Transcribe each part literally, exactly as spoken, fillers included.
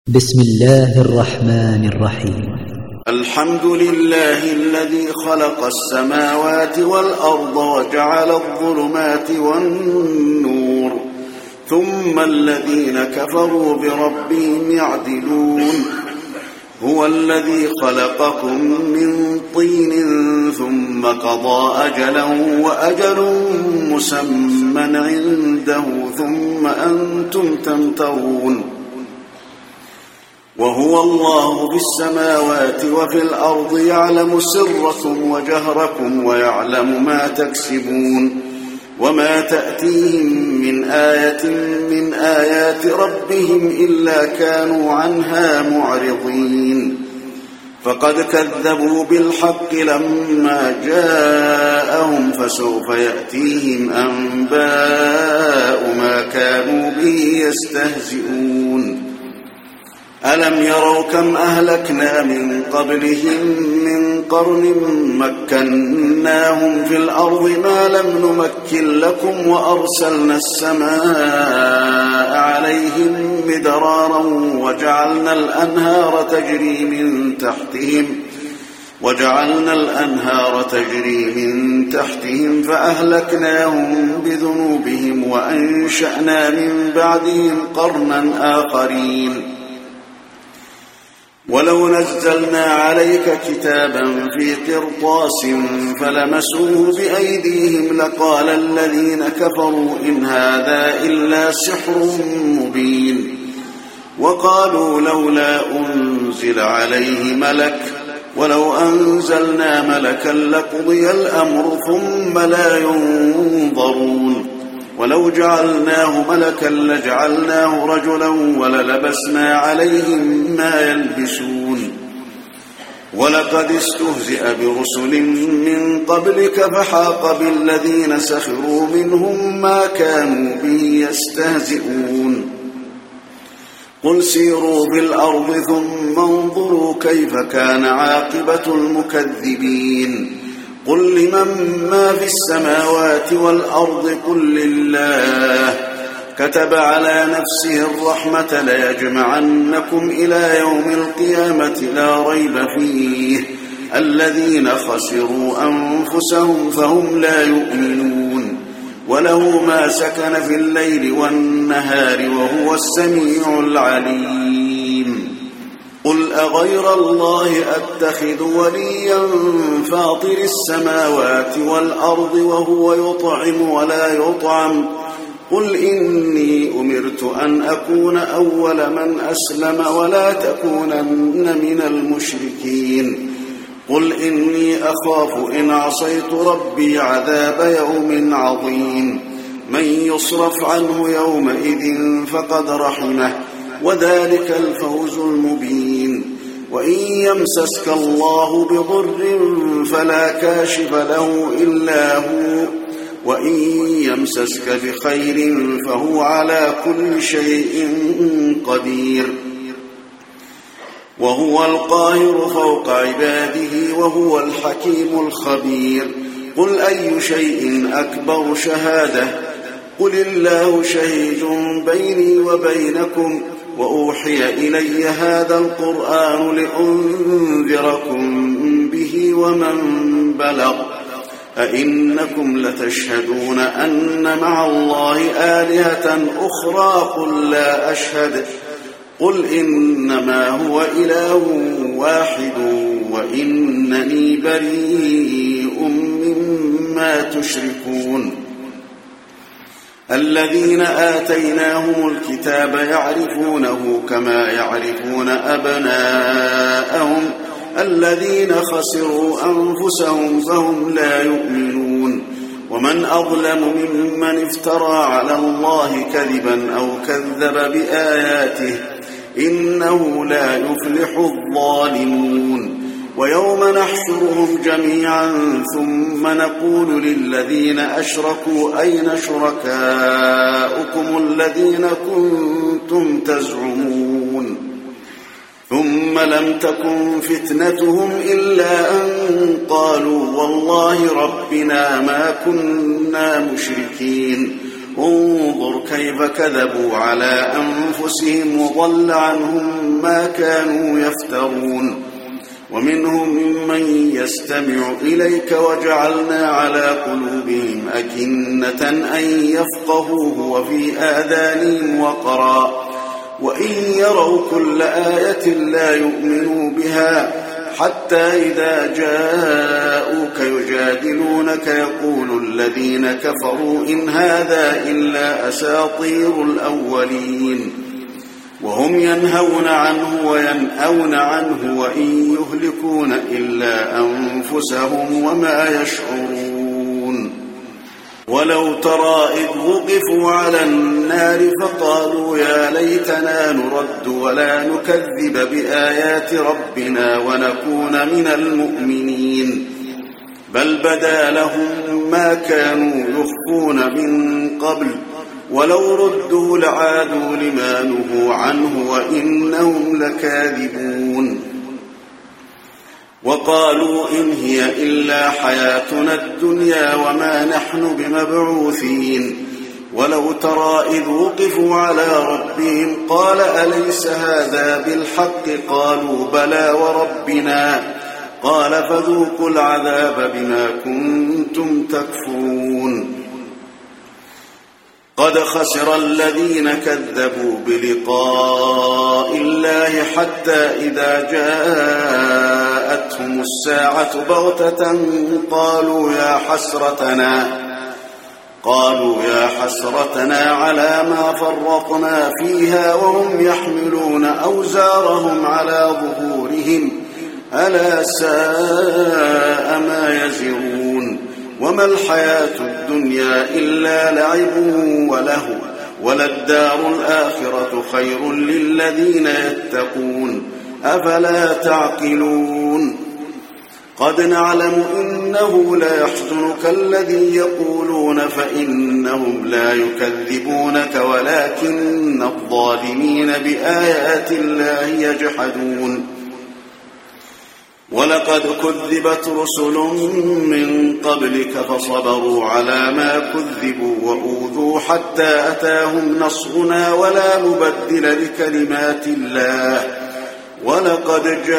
بسم الله الرحمن الرحيم. الحمد لله الذي خلق السماوات والأرض وجعل الظلمات والنور ثم الذين كفروا بربهم يعدلون. هو الذي خلقكم من طين ثم قضى أجلا وأجل مسمى عنده ثم أنتم تمترون. وهو الله في السماوات وفي الأرض يعلم سركم وجهركم ويعلم ما تكسبون وما تأتيهم من آية من آيات ربهم إلا كانوا عنها معرضين. فقد كذبوا بالحق لما جاءهم فسوف يأتيهم أنباء ما كانوا به يستهزئون. ألم يروا كم أهلكنا من قبلهم من قرن مكناهم في الأرض ما لم نمكن لكم وأرسلنا السماء عليهم مدرارا وجعلنا الأنهار تجري من تحتهم وجعلنا الأنهار تجري من تحتهم فأهلكناهم بذنوبهم وأنشأنا من بعدهم قرنا آخرين. ولو نزلنا عليك كتابا في قرطاس فلمسوه بأيديهم لقال الذين كفروا إن هذا إلا سحر مبين. وقالوا لولا أنزل عليه ملك ولو أنزلنا ملكا لقضي الأمر ثم لا ينظرون. ولو جعلناه ملكا لجعلناه رجلا وللبسنا عليهم ما يلبسون. ولقد استهزئ برسل من قبلك فحاق بالذين سخروا منهم ما كانوا به يستهزئون. قل سيروا في الأرض ثم انظروا كيف كان عاقبة المكذبين. قل لمن ما في السماوات والأرض قل لله كتب على نفسه الرحمة ليجمعنكم إلى يوم القيامة لا ريب فيه الذين خسروا أنفسهم فهم لا يؤمنون. وله ما سكن في الليل والنهار وهو السميع العليم. قل أغير الله أتخذ وليا فاطر السماوات والأرض وهو يطعم ولا يطعم. قل إني أمرت أن أكون أول من أسلم ولا تكونن من المشركين. قل إني أخاف إن عصيت ربي عذاب يوم عظيم. من يصرف عنه يومئذ فقد رحمه وذلك الفوز المبين. وإن يمسسك الله بضر فلا كاشف له إلا هو وإن يمسسك بخير فهو على كل شيء قدير. وهو القاهر فوق عباده وهو الحكيم الخبير. قل أي شيء أكبر شهادة قل الله شهيد بيني وبينكم وأوحي إلي هذا القرآن لأنذركم به ومن بلغ. أئنكم لتشهدون أن مع الله آلهة أخرى قل لا أشهد قل إنما هو إله واحد وإنني بريء مما تشركون. الذين آتيناهم الكتاب يعرفونه كما يعرفون أبناءهم الذين خسروا أنفسهم فهم لا يؤمنون. ومن أظلم ممن افترى على الله كذبا أو كذب بآياته إنه لا يفلح الظالمون. ويوم نحشرهم جميعا ثم نقول للذين أشركوا أين شركاؤكم الذين كنتم تزعمون. ثم لم تكن فتنتهم إلا أن قالوا والله ربنا ما كنا مشركين. انظر كيف كذبوا على أنفسهم وضل عنهم ما كانوا يفترون ومنهم من يستمع إليك وجعلنا على قلوبهم أكنة أن يفقهوه وفي آذانهم وقرا وإن يروا كل آية لا يؤمنوا بها حتى إذا جاءوك يجادلونك يقول الذين كفروا إن هذا إلا أساطير الأولين وهم ينهون عنه وينأون عنه وإن يهلكون إلا أنفسهم وما يشعرون ولو ترى إذ وقفوا على النار فقالوا يا ليتنا نرد ولا نكذب بآيات ربنا ونكون من المؤمنين بل بدا لهم ما كانوا يخفون من قبل ولو ردوا لعادوا لما نهوا عنه وإنهم لكاذبون وقالوا إن هي إلا حياتنا الدنيا وما نحن بمبعوثين ولو ترى إذ وقفوا على ربهم قال أليس هذا بالحق قالوا بلى وربنا قال فذوقوا العذاب بما كنتم تكفرون قد خسر الذين كذبوا بلقاء الله حتى إذا جاءتهم الساعة بغتة قالوا يا حسرتنا قالوا يا حسرتنا على ما فرطنا فيها وهم يحملون أوزارهم على ظهورهم ألا ساء ما يزرون وما الحياة الدنيا إلا لعب وله وللدار الآخرة خير للذين يتقون أفلا تعقلون قد نعلم إنه ليحزنك الذي يقولون فإنهم لا يكذبونك ولكن الظالمين بآيات الله يجحدون ولقد كذبت رسل من قبلك فصبروا على ما كذبوا وأوذوا حتى أتاهم نصرنا ولا مبدل لكلمات الله ولقد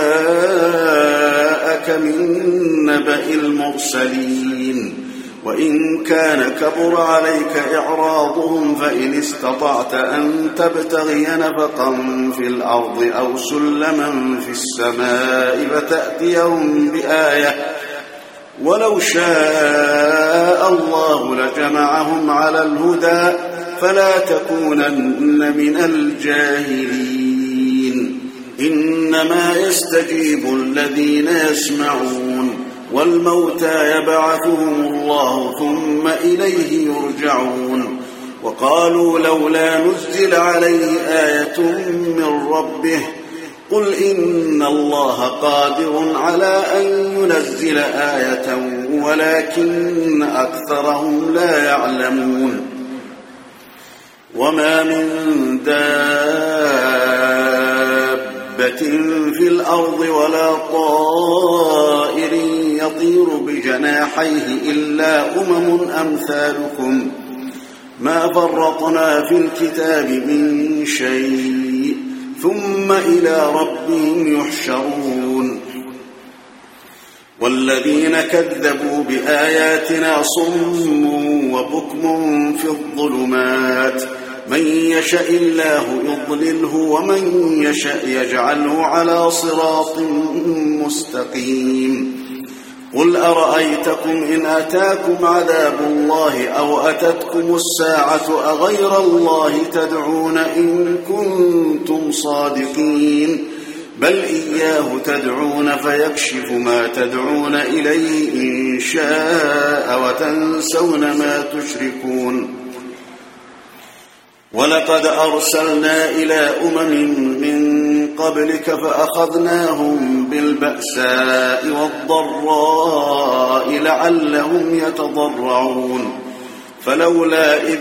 جاءك من نبأ المرسلين وإن كان كبر عليك إعراضهم فإن استطعت أن تبتغي نفقا في الأرض أو سلما في السماء فتأتيهم بآية ولو شاء الله لجمعهم على الهدى فلا تكونن من الجاهلين إنما يستجيب الذين يسمعون والموتى يبعثهم الله ثم إليه يرجعون وقالوا لولا نزل عليه آية من ربه قل إن الله قادر على أن ينزل آية ولكن أكثرهم لا يعلمون وما من دابة في الأرض ولا طائر يطير بجناحيه إلا أمم أمثالكم ما فرطنا في الكتاب من شيء ثم إلى ربهم يحشرون والذين كذبوا بآياتنا صم وبكم في الظلمات من يشاء الله يضلله ومن يشاء يجعله على صراط مستقيم قل أرأيتكم إن أتاكم عذاب الله أو أتتكم الساعة أغير الله تدعون إن كنتم صادقين بل إياه تدعون فيكشف ما تدعون إليه إن شاء وتنسون ما تشركون ولقد أرسلنا إلى أمم من قبلك فأخذناهم بالبأساء والضراء لعلهم يتضرعون فلولا إذ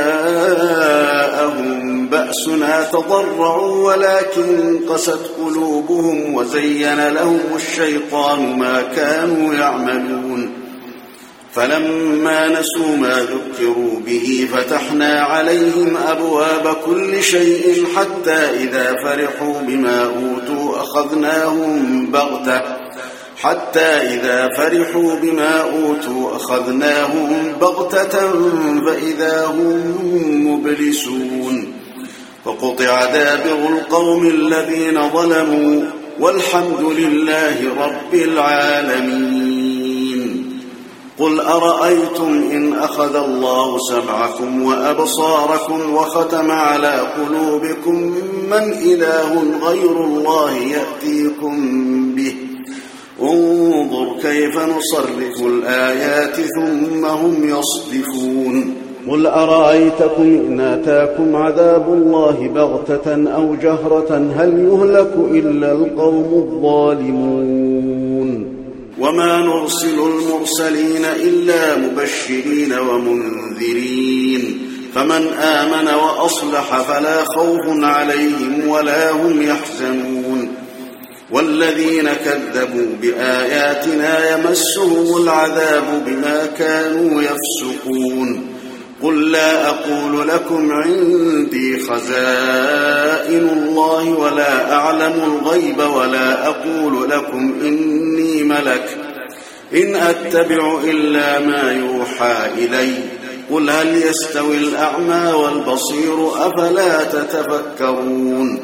جاءهم بأسنا تضرعوا ولكن قست قلوبهم وزين لهم الشيطان ما كانوا يعملون فلما نسوا ما ذكروا به فتحنا عليهم أبواب كل شيء حتى إذا فرحوا بما أوتوا أخذناهم بغتة حتى إذا فرحوا بما أوتوا أخذناهم بغتة فإذا هم مبلسون فقطع دابر القوم الذين ظلموا والحمد لله رب العالمين. قل أرأيتم إن أخذ الله سمعكم وأبصاركم وختم على قلوبكم من إله غير الله يأتيكم به انظر كيف نصرف الآيات ثم هم يصدفون. قل أرأيتكم إن أتاكم عذاب الله بغتة أو جهرة هل يهلك إلا القوم الظالمون. وما نرسل المرسلين إلا مبشرين ومنذرين فمن آمن وأصلح فلا خوف عليهم ولا هم يحزنون. والذين كذبوا بآياتنا يمسهم العذاب بما كانوا يفسقون. قل لا أقول لكم عندي خزائن الله ولا أعلم الغيب ولا أقول لكم إني ملك إن أتبع إلا ما يوحى إلي قل هل يستوي الأعمى والبصير أفلا تتفكرون.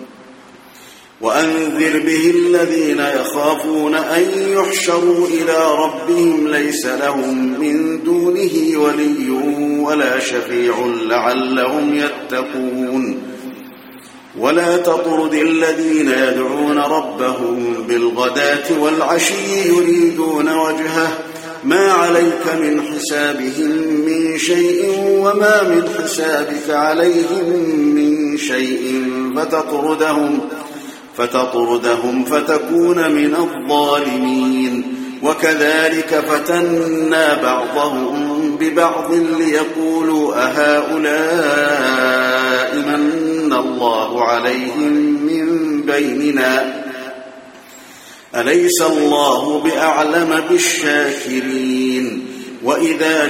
وأنذر به الذين يخافون أن يحشروا إلى ربهم ليس لهم من دونه ولي ولا شفيع لعلهم يتقون. ولا تطرد الذين يدعون ربهم بالغداة والعشي يريدون وجهه ما عليك من حسابهم من شيء وما من حسابك عليهم من شيء فتطردهم فتطردهم فتكون من الظالمين. وكذلك فتنا بعضهم ببعض ليقولوا أهؤلاء من الله عليهم من بيننا أليس الله بأعلم بالشاكرين. وإذا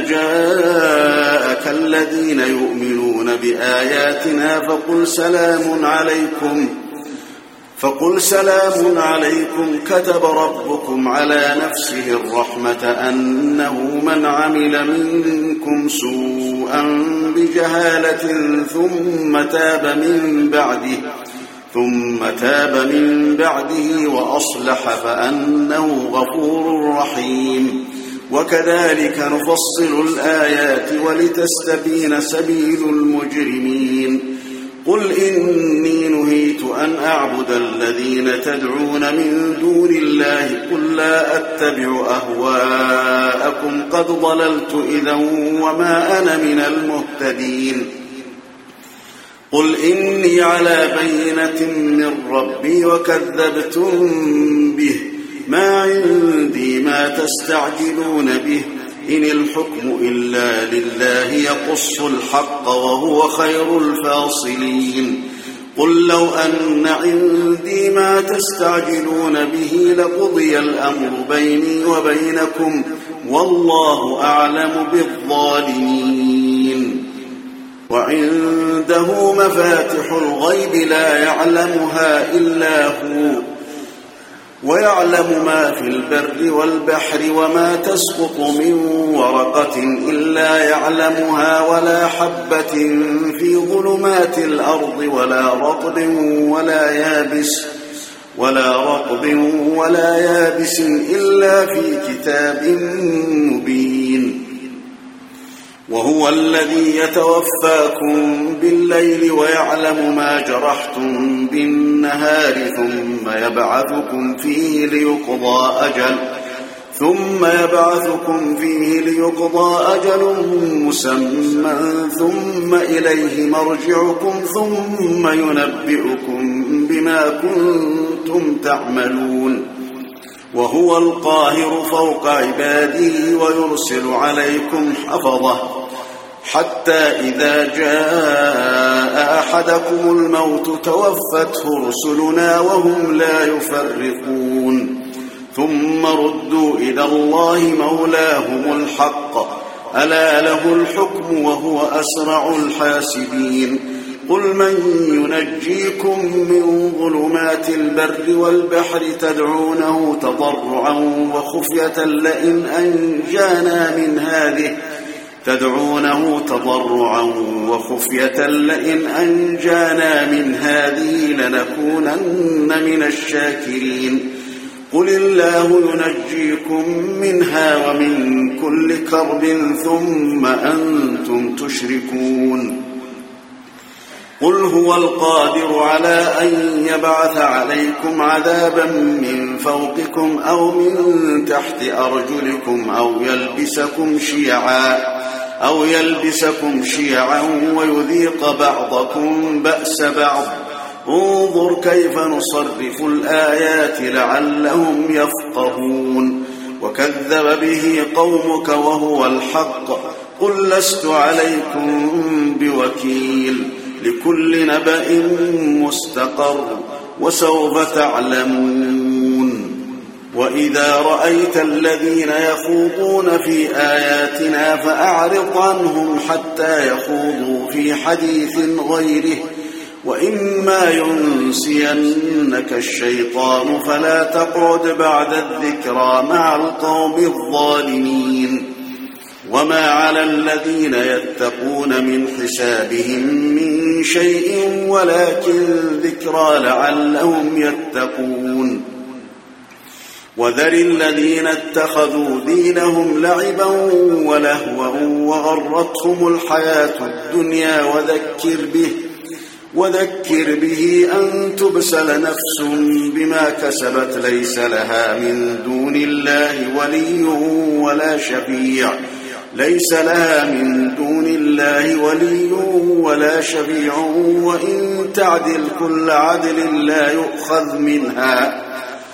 جاءك الذين يؤمنون بآياتنا فقل سلام عليكم فقل سلام عليكم كتب ربكم على نفسه الرحمة أنه من عمل منكم سوءا بجهالة ثم تاب من بعده ثم تاب من بعده وأصلح فأنه غفور رحيم. وكذلك نفصل الآيات ولتستبين سبيل المجرمين. قل إني نهيت أن أعبد الذين تدعون من دون الله قل لا أتبع أهواءكم قد ضللت إذا وما أنا من المهتدين. قل إني على بينة من ربي وكذبتم به ما عندي ما تستعجلون به إن الحكم إلا لله يقص الحق وهو خير الفاصلين. قل لو أن عندي ما تستعجلون به لقضي الأمر بيني وبينكم والله أعلم بالظالمين. وعنده مفاتح الغيب لا يعلمها إلا هو ويعلم ما في البر والبحر وما تسقط من ورقة إلا يعلمها ولا حبة في ظلمات الأرض ولا رطب ولا يابس ولا رطب ولا يابس إلا في كتاب مبين. وهو الذي يتوفاكم بالليل ويعلم ما جرحتم بالنهار ثم يبعثكم فيه ليقضى أجل ثم يبعثكم فيه ليقضى أجل مسمى ثم إليه مرجعكم ثم ينبئكم بما كنتم تعملون. وهو القاهر فوق عباده ويرسل عليكم حفظه حتى إذا جاء أحدكم الموت توفته رسلنا وهم لا يفرقون ثم ردوا إلى الله مولاهم الحق ألا له الحكم وهو أسرع الحاسبين قل من ينجيكم من ظلمات البر والبحر تدعونه تضرعا وخفية لئن أنجانا من هذه تدعونه تضرعا وخفية لئن أنجانا من هذه لنكونن من الشاكرين قل الله ينجيكم منها ومن كل كرب ثم أنتم تشركون قل هو القادر على أن يبعث عليكم عذابا من فوقكم أو من تحت أرجلكم أو يلبسكم شيعا أو يلبسكم شيعا ويذيق بعضكم بأس بعض انظر كيف نصرف الآيات لعلهم يفقهون وكذب به قومك وهو الحق قل لست عليكم بوكيل لكل نبأ مستقر وسوف تعلمون وإذا رأيت الذين يخوضون في آياتنا فأعرض عنهم حتى يخوضوا في حديث غيره وإما ينسينك الشيطان فلا تقعد بعد الذكرى مع القوم الظالمين وما على الذين يتقون من حسابهم من شيء ولكن ذكرى لعلهم يتقون وذر الذين اتخذوا دينهم لعبا ولهوا وغرتهم الحياة الدنيا وذكر به وذكر به أن تبسل نفس بما كسبت ليس لها من دون الله ولي ولا شفيع ليس لها من دون الله ولي ولا شفيع وإن تعدل كل عدل لا يؤخذ منها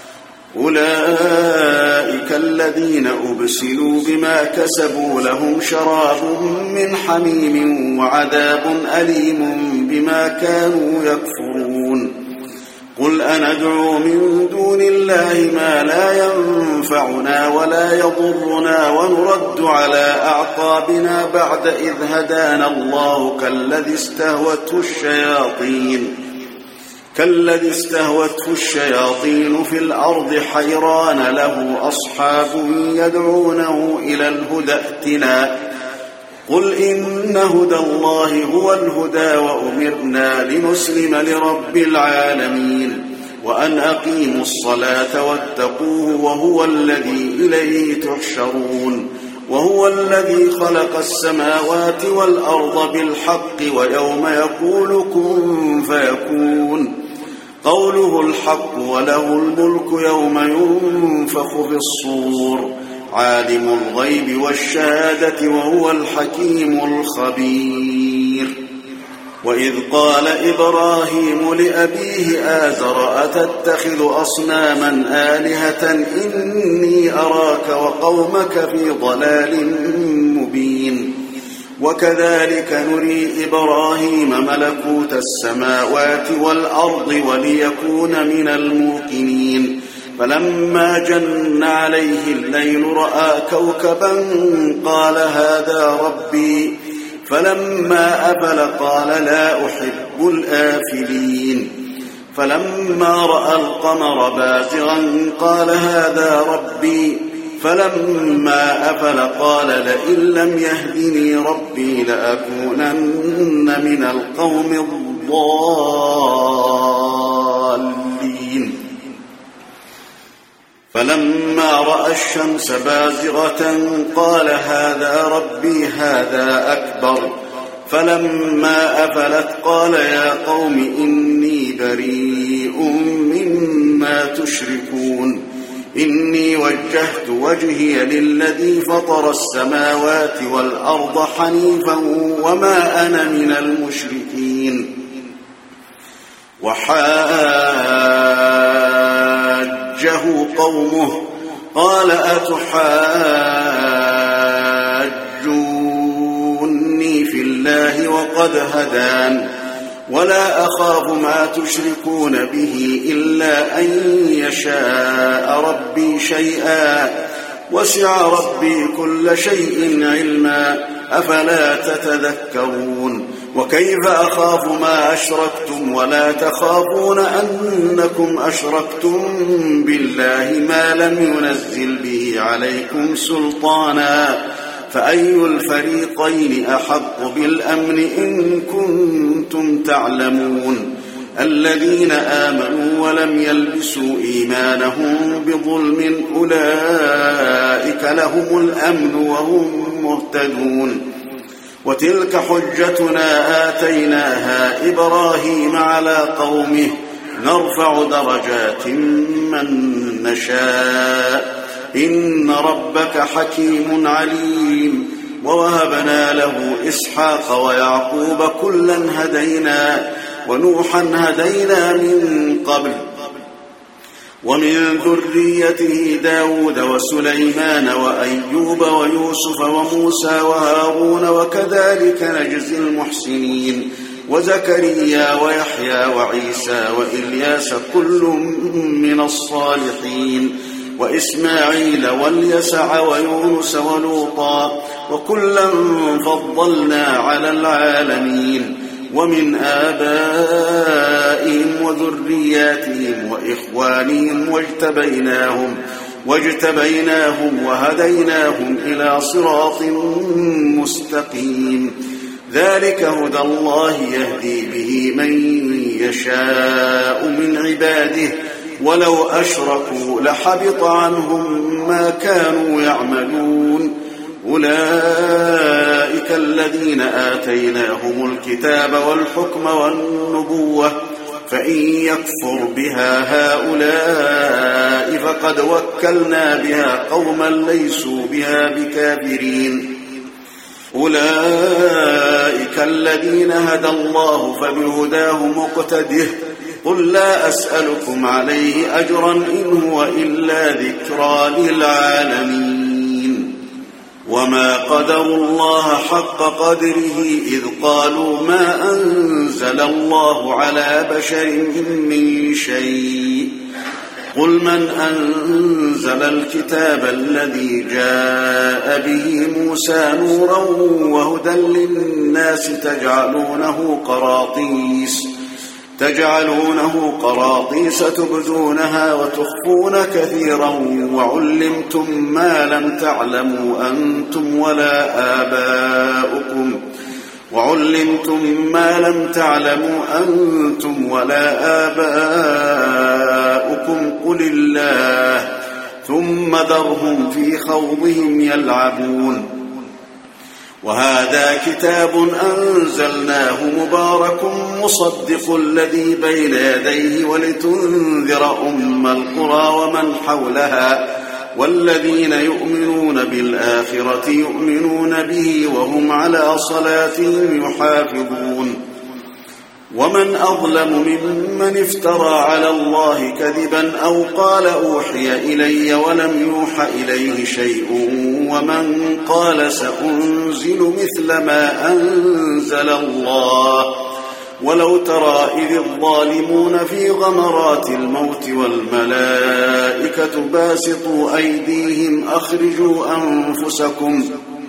أولئك الذين أبسلوا بما كسبوا لهم شراب من حميم وعذاب أليم بما كانوا يكفرون قل أندعو من دون الله ما لا ينفعنا ولا يضرنا ونرد على أعقابنا بعد إذ هدانا الله كالذي استهوته الشياطين كالذي استهوته الشياطين في الأرض حيران له أصحاب يدعونه إلى الهدى ائتنا قل إن هدى الله هو الهدى وأمرنا لنسلم لرب العالمين وأن أقيموا الصلاة واتقوه وهو الذي إليه تحشرون وهو الذي خلق السماوات والأرض بالحق ويوم يقول كن فيكون قوله الحق وله الملك يوم ينفخ في الصور عالم الغيب والشهادة وهو الحكيم الخبير وإذ قال إبراهيم لأبيه آزر أتتخذ أصناما آلهة إني أراك وقومك في ضلال مبين وكذلك نري إبراهيم ملكوت السماوات والأرض وليكون من الموقنين فلما جن عليه الليل رأى كوكبا قال هذا ربي فلما أفل قال لا أحب الآفلين فلما رأى القمر بازغا قال هذا ربي فلما أفل قال لئن لم يهدني ربي لأكونن من القوم الضالين فلما رأى الشمس بازغة قال هذا ربي هذا أكبر فلما أفلت قال يا قوم إني بريء مما تشركون إني وجهت وجهي للذي فطر السماوات والأرض حنيفا وما أنا من المشركين وحاجه قومه قال أتحاجوني في الله وقد هدان ولا أخاف ما تشركون به إلا أن يشاء ربي شيئا وسع ربي كل شيء علما أفلا تتذكرون وكيف أخاف ما أشركتم ولا تخافون أنكم أشركتم بالله ما لم ينزل به عليكم سلطانا فأي الفريقين أحق بالأمن إن كنتم تعلمون الذين آمنوا ولم يلبسوا إيمانهم بظلم أولئك لهم الأمن وهم مهتدون وتلك حجتنا آتيناها إبراهيم على قومه نرفع درجات من نشاء إن ربك حكيم عليم ووهبنا له إسحاق ويعقوب كلا هدينا ونوحا هدينا من قبل ومن ذريته داود وسليمان وأيوب ويوسف وموسى وهارون وكذلك نجزي المحسنين وزكريا ويحيى وعيسى وإلياس كل من الصالحين وإسماعيل واليسع ويونس ولوطا وكلا فضلنا على العالمين ومن آبائهم وذرياتهم وإخوانهم واجتبيناهم, واجتبيناهم وهديناهم إلى صراط مستقيم ذلك هدى الله يهدي به من يشاء من عباده ولو أشركوا لحبط عنهم ما كانوا يعملون أولئك الذين آتيناهم الكتاب والحكم والنبوة فإن يكفر بها هؤلاء فقد وكلنا بها قوما ليسوا بها بكافرين أولئك الذين هدى الله فبهداه مقتده قل لا أسألكم عليه أجرا إن هو إلا ذكرى للعالمين وما قدروا الله حق قدره إذ قالوا ما أنزل الله على بشر من شيء قل من أنزل الكتاب الذي جاء به موسى نورا وهدى للناس تجعلونه قراطيس تجعلونه قراطيس تبدونها وتخفون كثيرا وعلمتم ما لم تعلموا أنتم ولا آباؤكم وعلمتم ما لم تعلموا أنتم ولا آباؤكم قل الله ثم ذرهم في خوضهم يلعبون وهذا كتاب أنزلناه مبارك مصدق الذي بين يديه ولتنذر أم القرى ومن حولها والذين يؤمنون بالآخرة يؤمنون به وهم على صلاتهم يحافظون ومن أظلم ممن افترى على الله كذبا أو قال أوحي إلي ولم يوحى إليه شيء ومن قال سأنزل مثل ما أنزل الله ولو ترى إذ الظالمون في غمرات الموت والملائكة باسطوا أيديهم أخرجوا أنفسكم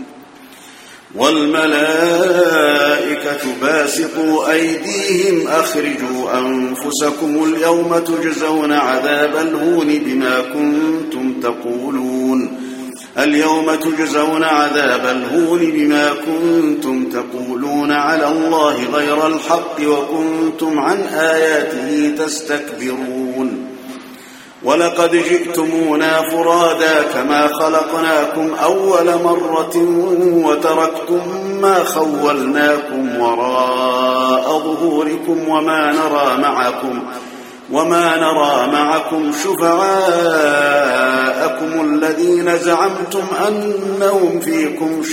والملائكة باسطوا أيديهم أخرجوا أنفسكم اليوم تجزون عذاب الهون بما كنتم تقولون اليوم تجزون عذاب الهون بما كنتم تقولون على الله غير الحق وكنتم عن آياته تستكبرون ولقد جئتمونا فرادا كما خلقناكم أول مرة وتركتم ما خولناكم وراء ظهوركم وما نرى معكم وما نرى معكم شفعاءكم الذين زعمتم أنهم فيكم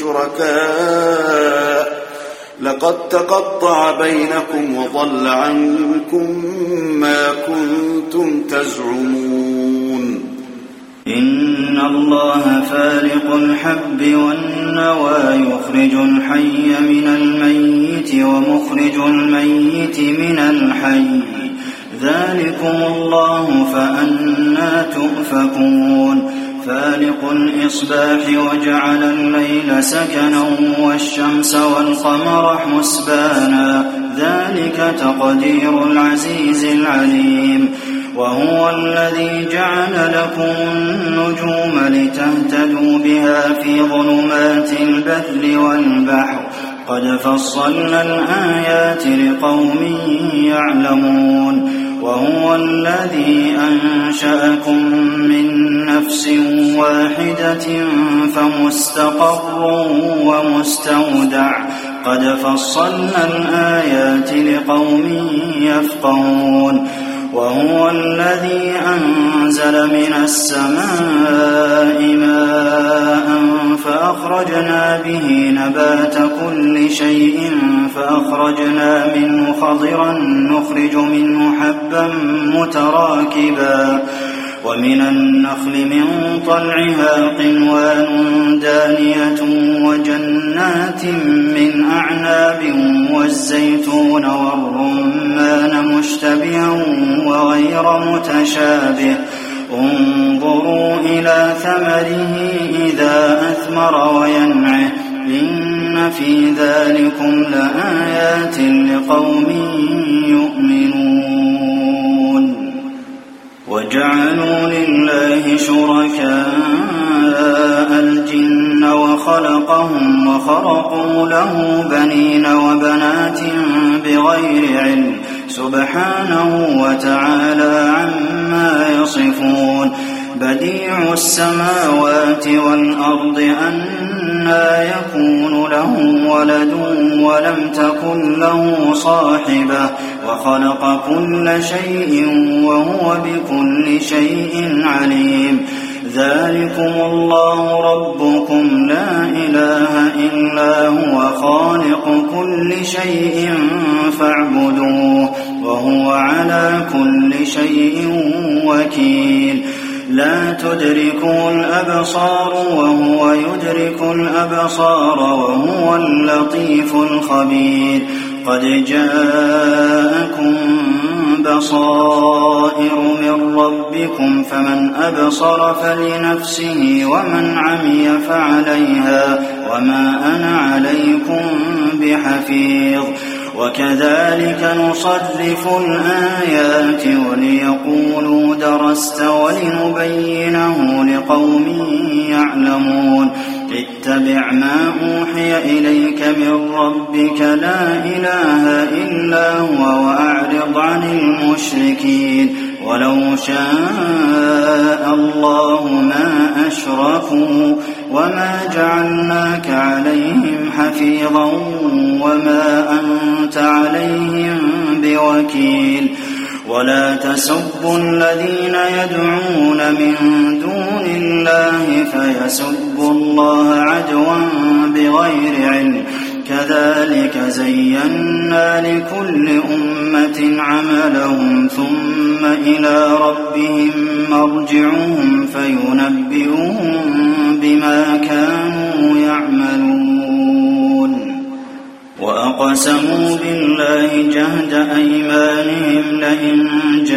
شركاء لقد تقطع بينكم وضل عنكم ما كنتم تزعمون إن الله فالق الحب والنوى يخرج الحي من الميت ومخرج الميت من الحي ذلكم الله فأنى تؤفكون فالق الإصباح وجعل الليل سكنا والشمس والقمر حسبانا ذلك تقدير العزيز العليم وهو الذي جعل لكم النجوم لتهتدوا بها في ظلمات البر والبحر قد فصلنا الآيات لقوم يعلمون وهو الذي أنشأكم من نفس واحدة فمستقر ومستودع قد فصلنا الآيات لقوم يفقهون وهو الذي أنزل من السماء ماء فأخرجنا به نبات كل شيء فأخرجنا منه خضرا نخرج منه حبا متراكبا ومن النخل من طلعها قنوان دانية وجنات من أعناب والزيتون والرمان مشتبها وغير متشابه انظروا إلى ثمره إذا أثمر وينعه إن في ذلكم لآيات لقوم يؤمنون وجعلوا لله شركاء الجن وخلقهم وخرقوا له بنين وبنات بغير علم سبحانه وتعالى عما يصفون بديع السماوات والأرض أنى يكون له ولد ولم تكن له صاحبة وخلق كل شيء وهو بكل شيء عليم ذلكم الله ربكم لا إله إلا هو خالق كل شيء فاعبدوه وهو على كل شيء وكيل لا تدركه الأبصار وهو يدرك الأبصار وهو اللطيف الخبير قد جاءكم بصائر من ربكم فمن أبصر فلنفسه ومن عمي فعليها وما أنا عليكم بحفيظ وكذلك نصرف الآيات وليقولوا درست ولنبينه لقوم يعلمون اتبع ما أوحي إليك من ربك لا إله إلا هو وأعرض عن المشركين ولو شاء الله ما أشركوا وما جعلناك عليهم حفيظا وما أنت عليهم بوكيل ولا تسبوا الذين يدعون من دون الله فيسبوا الله عدوا بغير علم كذلك زينا لكل أمة عملهم ثم إلى ربهم مرجعهم فينبئهم بما كانوا يعملون وأقسموا بالله جهد أيمانهم لئن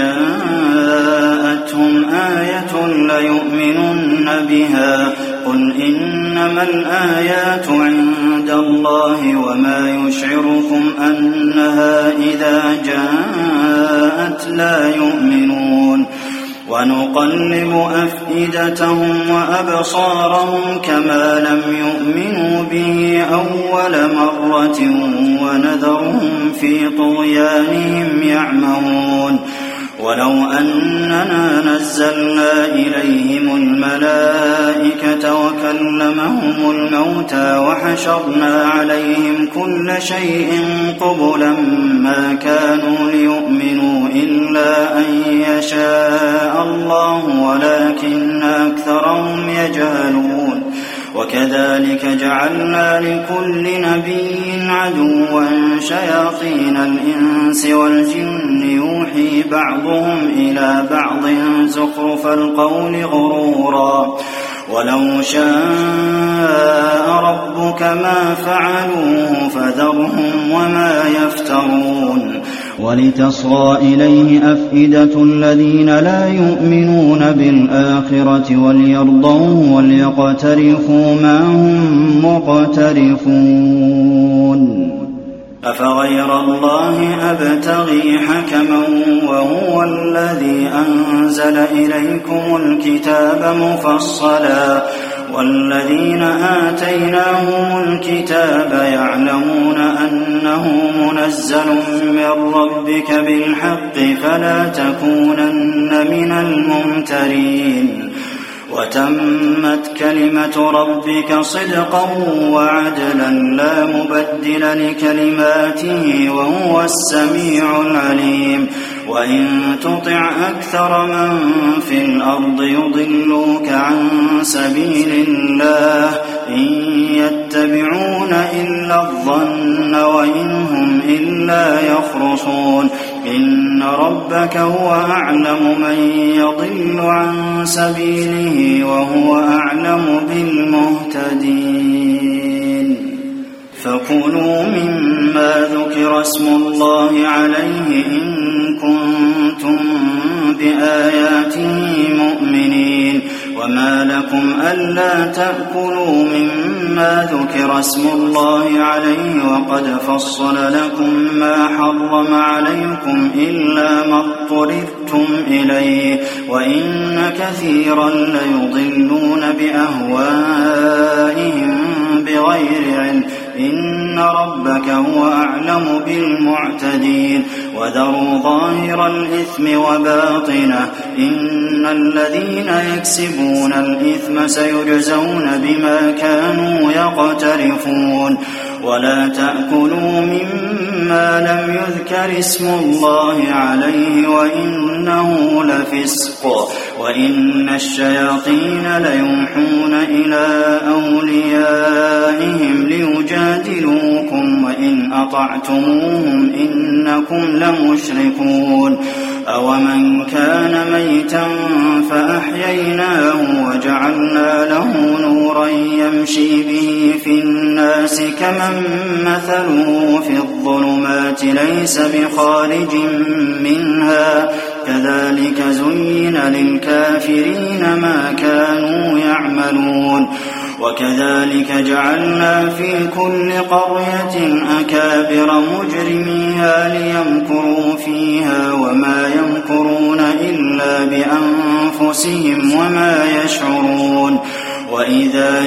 جاءتهم آية ليؤمنن بها قل إنما الآيات عند الله وما يشعركم أنها إذا جاءت لا يؤمنون ونقلب أفئدتهم وأبصارهم كما لم يؤمنوا به أول مرة ونذرهم في طغيانهم يعمهون ولو أننا نزلنا إليهم الملائكة وكلمهم الموتى وحشرنا عليهم كل شيء قبلا ما كانوا ليؤمنوا إلا أن يشاء الله ولكن أكثرهم يجهلون وكذلك جعلنا لكل نبي عدوا شياطين الإنس والجن يوحي بعضهم إلى بعض زخرف القول غرورا ولو شاء ربك ما فعلوه فذرهم وما يفترون ولتصغى إليه أفئدة الذين لا يؤمنون بالآخرة وليرضوه وليقترفوا ما هم مقترفون أفغير الله أبتغي حكما وهو الذي أنزل إليكم الكتاب مفصلا والذين آتيناهم الكتاب يعلمون أنه منزل من ربك بالحق فلا تكونن من الممترين وتمت كلمة ربك صدقا وعدلا لا مبدل لكلماته وهو السميع العليم وإن تطع أكثر من في الأرض يضلوك عن سبيل الله إن يتبعون إلا الظن وإن هم إلا يخرصون إن ربك هو أعلم من يضل عن سبيله وهو أعلم بالمهتدين فكلوا مما ذكر اسم الله عليه إن كنتم بآياته مؤمنين وما لكم ألا تأكلوا مما ذكر اسم الله عليه وقد فصل لكم ما حرم عليكم إلا ما اضطررتم إليه وإن كثيرا ليضلون بأهوائهم بغير علم إن ربك هو أعلم بالمعتدين وذروا ظاهر الإثم وباطنه إن الذين يكسبون الإثم سيجزون بما كانوا يقترفون ولا تأكلوا مما لم يذكر اسم الله عليه وإنه لفسق وإن الشياطين ليوحون إلى أوليائهم ليجادلوكم وإن أطعتموهم إنكم لمشركون أومن كان ميتا فأحييناه وجعلنا له نورا يمشي به في الناس كمن مثله في الظلمات ليس بخارج منها كذلك زين للكافرين ما كانوا يعملون وكذلك جعلنا في كل قرية أكابر مجرميها ليمكروا فيها وما يمكرون إلا بأنفسهم وما يشعرون وإذا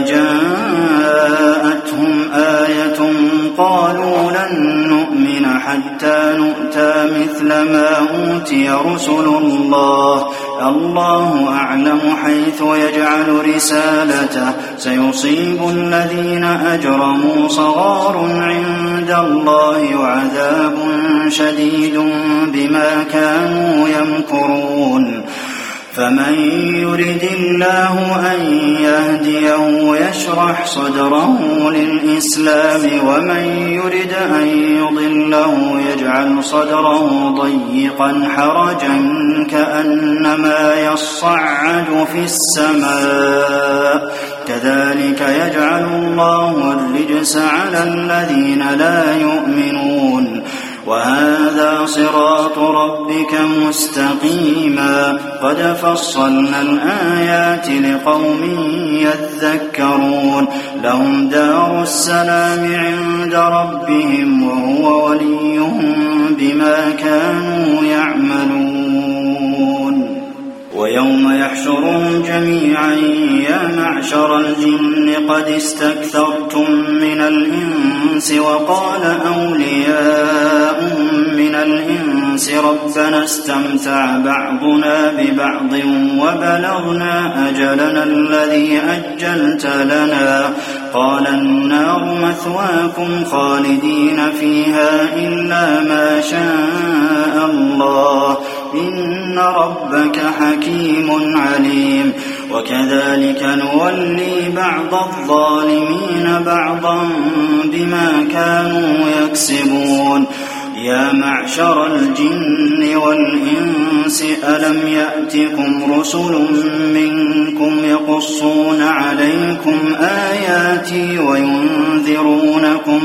جاءتهم آية قالوا لن نؤمن حتى نؤتى مثل ما أوتي رسل الله الله أعلم حيث يجعل رسالته سيصيب الذين أجرموا صغار عند الله وعذاب شديد بما كانوا يمكرون فمن يرد الله أن يهديه يشرح صدره للإسلام ومن يرد أن يضله يجعل صدره ضيقا حرجا كأنما يصعد في السماء كذلك يجعل الله الرجس على الذين لا يؤمنون وهذا صراط ربك مستقيما قد فصلنا الآيات لقوم يذكرون لهم دار السلام عند ربهم وهو وليهم بما كانوا يعملون ويوم يحشرهم جميعا يا معشر الجن قد استكثرتم من الإنس وقال أولياؤهم من الإنس ربنا استمتع بعضنا ببعض وبلغنا أجلنا الذي أجلت لنا قال النار مثواكم خالدين فيها إلا ما شاء الله إن ربك حكيم عليم وكذلك نولي بعض الظالمين بعضا بما كانوا يكسبون يا معشر الجن والإنس ألم يأتكم رسل منكم يقصون عليكم آياتي وينذرونكم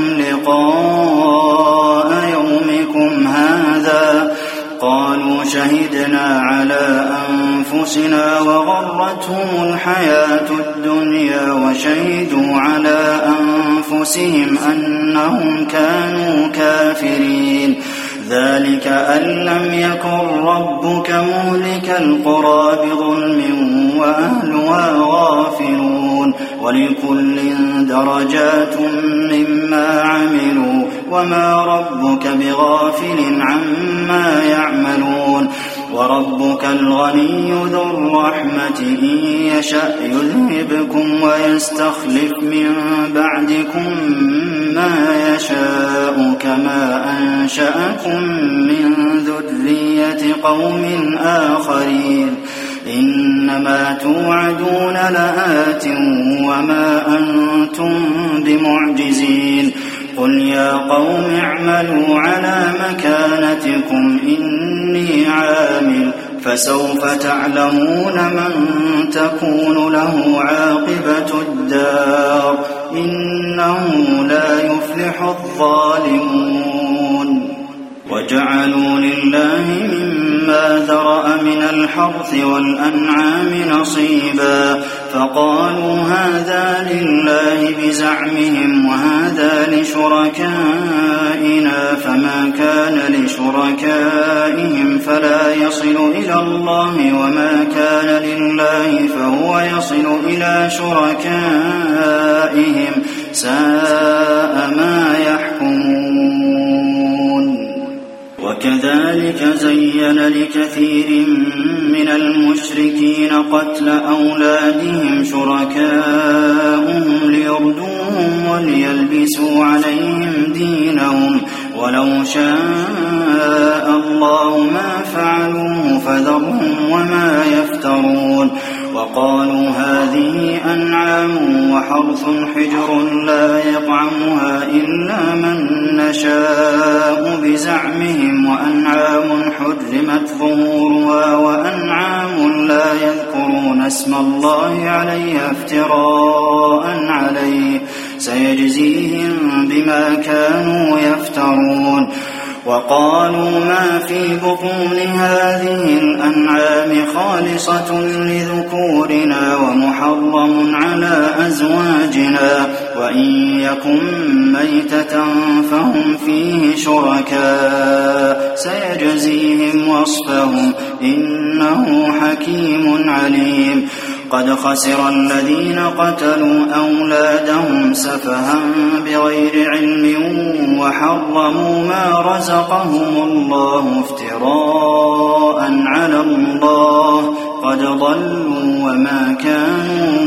لقاء يومكم هذا قالوا شهدنا على أنفسنا وغرتهم الحياة الدنيا وشهدوا على أنفسهم أنهم كانوا كافرين ذلك أن لم يكن ربك مهلك القرى بظلم وأهلها غافلون ولكل درجات مما عملوا وما ربك بغافل عما يعملون وربك الغني ذو الرحمة إن يشأ يذهبكم ويستخلف من بعدكم ما يشاء كما أنشأكم من ذرية قوم آخرين إنما توعدون لآت وما أنتم بمعجزين قل يا قوم اعملوا على مكانتكم إني عامل فسوف تعلمون من تكون له عاقبة الدار إنه لا يفلح الظالمون وجعلوا لله مما ذرأ من الحرث والأنعام نصيبا فقالوا هذا لله بزعمهم وهذا لشركائنا فما كان لشركائهم فلا يصل إلى الله وما كان لله فهو يصل إلى شركائهم ساء ما يحكمون وكذلك زين لكثير من المشركين قتل أولادهم شركاؤهم ليردوهم وليلبسوا عليهم دينهم ولو شاء الله ما فعلوه فذرهم وما يفترون وقالوا هذه أنعام وحرث حجر لا يطعمها إلا من نشاء بزعمهم وأنعام حرمت ظهورها وأنعام لا يذكرون اسم الله عليها افتراء عليه سيجزيهم بما كانوا يفترون وقالوا ما في بطون هذه الأنعام خالصة لذكورنا ومحرم على أزواجنا وإن يكن ميتة فهم فيه شركاء سيجزيهم وصفهم إنه حكيم عليم قد خسر الذين قتلوا أولادهم سفها بغير علم وحرموا ما رزقهم الله افتراء على الله قد ضلوا وما كانوا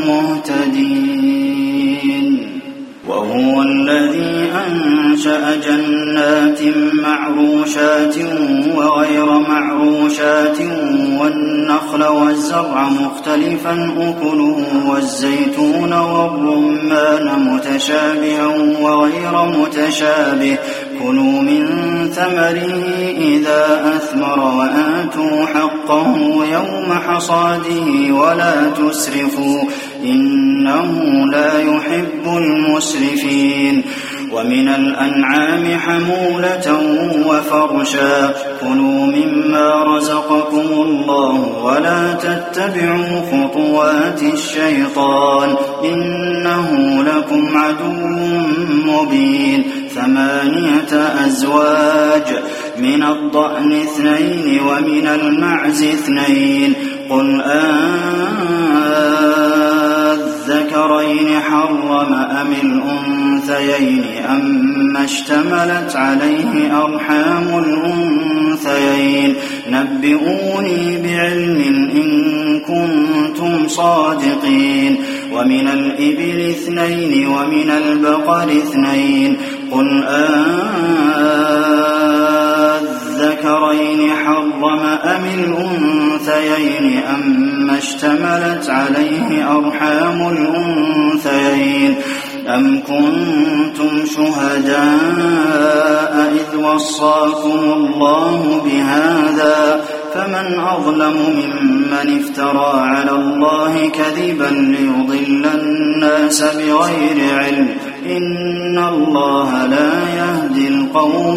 مهتدين وهو الذي أنشأ جنات معروشات وغير معروشات والنخل والزرع مختلفا أكله والزيتون والرمان متشابها وغير متشابه كلوا من ثمره إذا أثمر وآتوا حقه يوم حصاده ولا تسرفوا إنه لا يحب المسرفين ومن الأنعام حمولة وفرشا كلوا مما رزقكم الله ولا تتبعوا خطوات الشيطان إنه لكم عدو مبين ثمانية أزواج من الضأن اثنين ومن المعز اثنين قل أذكرين حرم أم الأنثيين أما اشتملت عليه أرحام الأنثيين نبئوني بعلم إن كنتم صادقين ومن الإبل اثنين ومن البقر اثنين قل أذكرين حرم أم الأنثيين أما اشتملت عليه أرحام الأنثيين أم كنتم شهداء إذ وصاكم الله بهذا فمن أظلم ممن افترى على الله كذبا ليضل الناس بغير علم إن الله لا يهدي القوم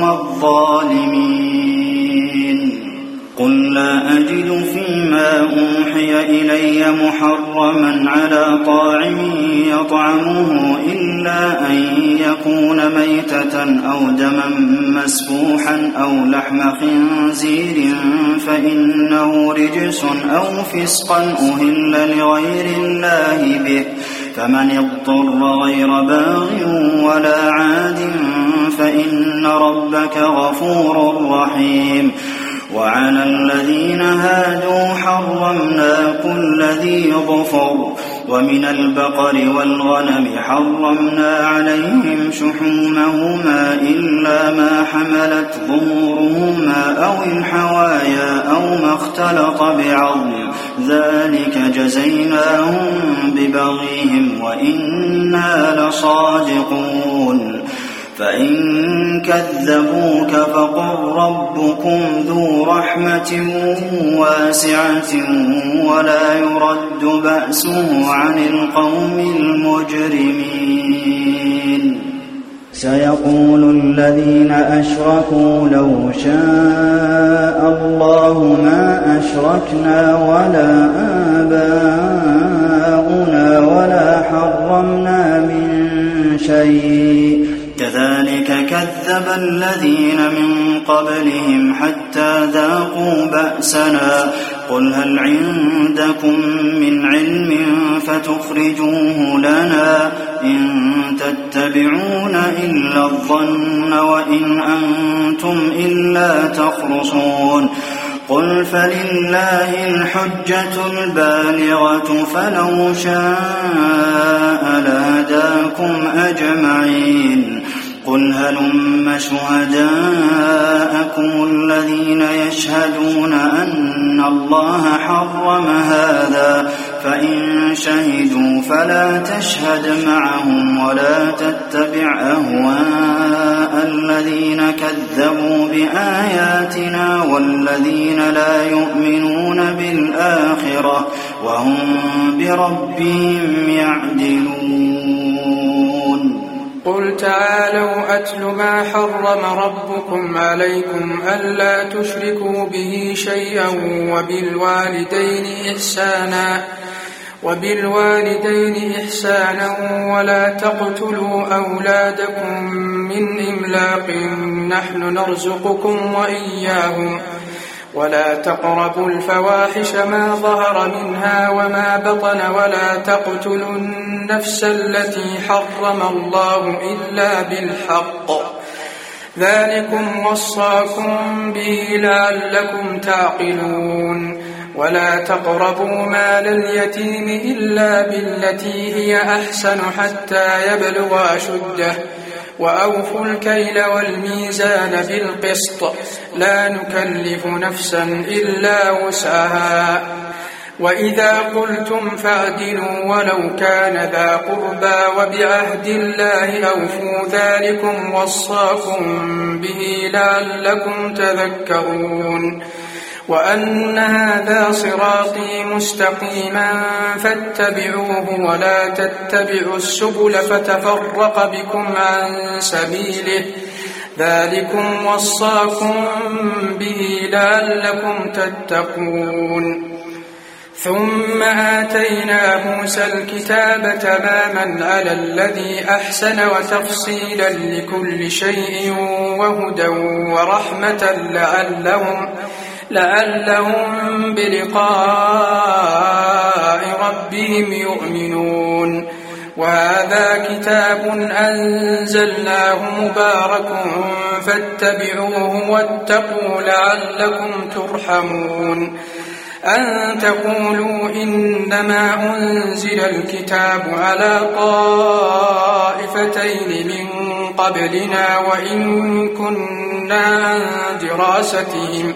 الظالمين قل لا أجد فيما أوحي إلي محرما على طاعم يطعمه إلا أن يكون ميتة أو دما مسفوحا أو لحم خنزير فإنه رجس أو فسقا أهل لغير الله به فمن اضطر غير باغ ولا عاد فإن ربك غفور رحيم وعلى الذين هادوا حرمنا كل ذي ظفر ومن البقر والغنم حرمنا عليهم شحومهما إلا ما حملت ظهورهما أو الحوايا أو ما اختلط بعظم ذلك جزيناهم ببغيهم وإنا لصادقون فإن كذبوك فقل ربكم ذو رحمة واسعة ولا يرد بأسه عن القوم المجرمين سيقول الذين أشركوا لو شاء الله ما أشركنا ولا آباؤنا ولا حرمنا من شيء كذلك كذب الذين من قبلهم حتى ذاقوا بأسنا قل هل عندكم من علم فتخرجوه لنا إن تتبعون إلا الظن وإن أنتم إلا تخرصون قل فلله الحجة البالغة فلو شاء لهداكم أجمعين قل هلم شهداءكم الذين يشهدون أن الله حرم هذا فإن شهدوا فلا تشهد معهم ولا تتبع أهواء الذين كذبوا بآياتنا والذين لا يؤمنون بالآخرة وهم بربهم يعدلون قل تعالوا أتل ما حرم ربكم عليكم ألا تشركوا به شيئا وبالوالدين إحسانا وبالوالدين إحسانا ولا تقتلوا أولادكم من إملاق نحن نرزقكم وإياهم ولا تقربوا الفواحش ما ظهر منها وما بطن ولا تقتلوا النفس التي حرم الله إلا بالحق ذلكم وصاكم به لعلكم تعقلون ولا تقربوا مال اليتيم إلا بالتي هي أحسن حتى يبلغ أشده وأوفوا الكيل والميزان بالقسط لا نكلف نفسا إلا وسعها وإذا قلتم فاعدلوا ولو كان ذا قربى وبعهد الله أوفوا ذلكم وصاكم به لعلكم تذكرون وأن هذا صراطي مستقيما فاتبعوه ولا تتبعوا السبل فتفرق بكم عن سبيله ذلكم وصاكم به لعلكم تتقون ثم آتينا موسى الكتاب تماما على الذي أحسن وتفصيلا لكل شيء وهدى ورحمة لعلهم لعلهم بلقاء ربهم يؤمنون وهذا كتاب أنزلناه مبارك فاتبعوه واتقوا لعلكم ترحمون أن تقولوا إنما أنزل الكتاب على طائفتين من قبلنا وإن كنا عن دراستهم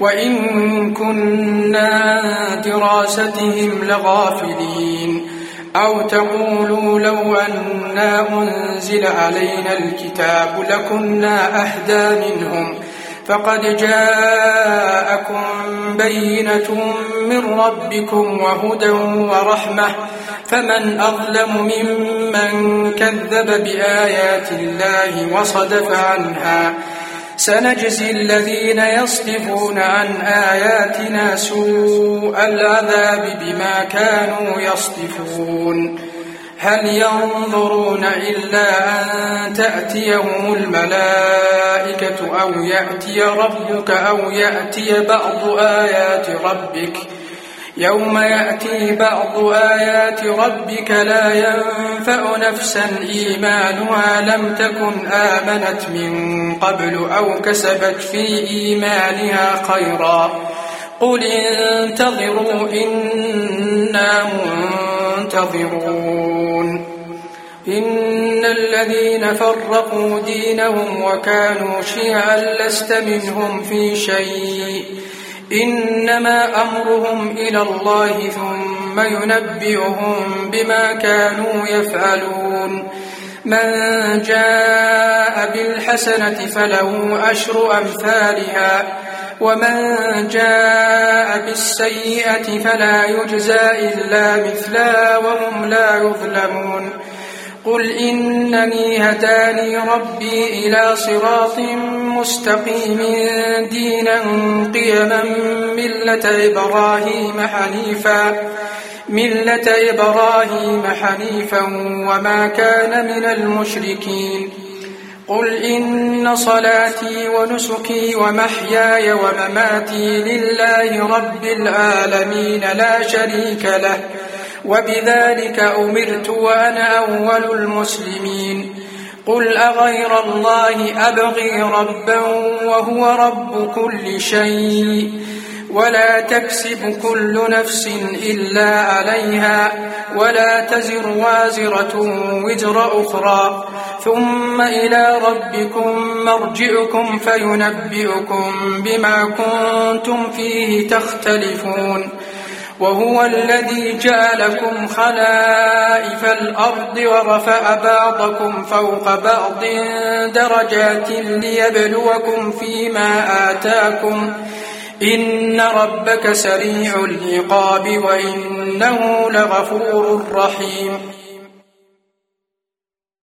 وإن كنا عن دراستهم لغافلين أو تقولوا لو أنا أنزل علينا الكتاب لكنا أهدى منهم فقد جاءكم بينة من ربكم وهدى ورحمة فمن أظلم ممن كذب بآيات الله وصدف عنها سنجزي الذين يصدفون عن آياتنا سوء العذاب بما كانوا يصدفون هل ينظرون إلا أن تأتيهم الملائكة أو يأتي ربك أو يأتي بعض آيات ربك يوم يأتي بعض آيات ربك لا ينفع نفسا إيمانها لم تكن آمنت من قبل أو كسبت في إيمانها خيرا قل انتظروا إنا منتظرون إن الذين فرقوا دينهم وكانوا شيعا لست منهم في شيء إنما أمرهم إلى الله ثم ينبئهم بما كانوا يفعلون من جاء بالحسنة فله أشر أمثالها ومن جاء بالسيئة فلا يجزى إلا مثلها وهم لا يظلمون قل إنني هداني ربي إلى صراط مستقيم دينا قيما ملة إبراهيم حنيفا ملة إبراهيم حنيفا وما كان من المشركين قل إن صلاتي ونسكي ومحياي ومماتي لله رب العالمين لا شريك له وبذلك أمرت وأنا أول المسلمين قل أغير الله أبغي ربا وهو رب كل شيء ولا تكسب كل نفس إلا عليها ولا تزر وازرة وزر أخرى ثم إلى ربكم مرجعكم فينبئكم بما كنتم فيه تختلفون وهو الذي جعلكم خلائف الأرض ورفع بعضكم فوق بعض درجات ليبلوكم فيما آتاكم إن ربك سريع العقاب وإنه لغفور رحيم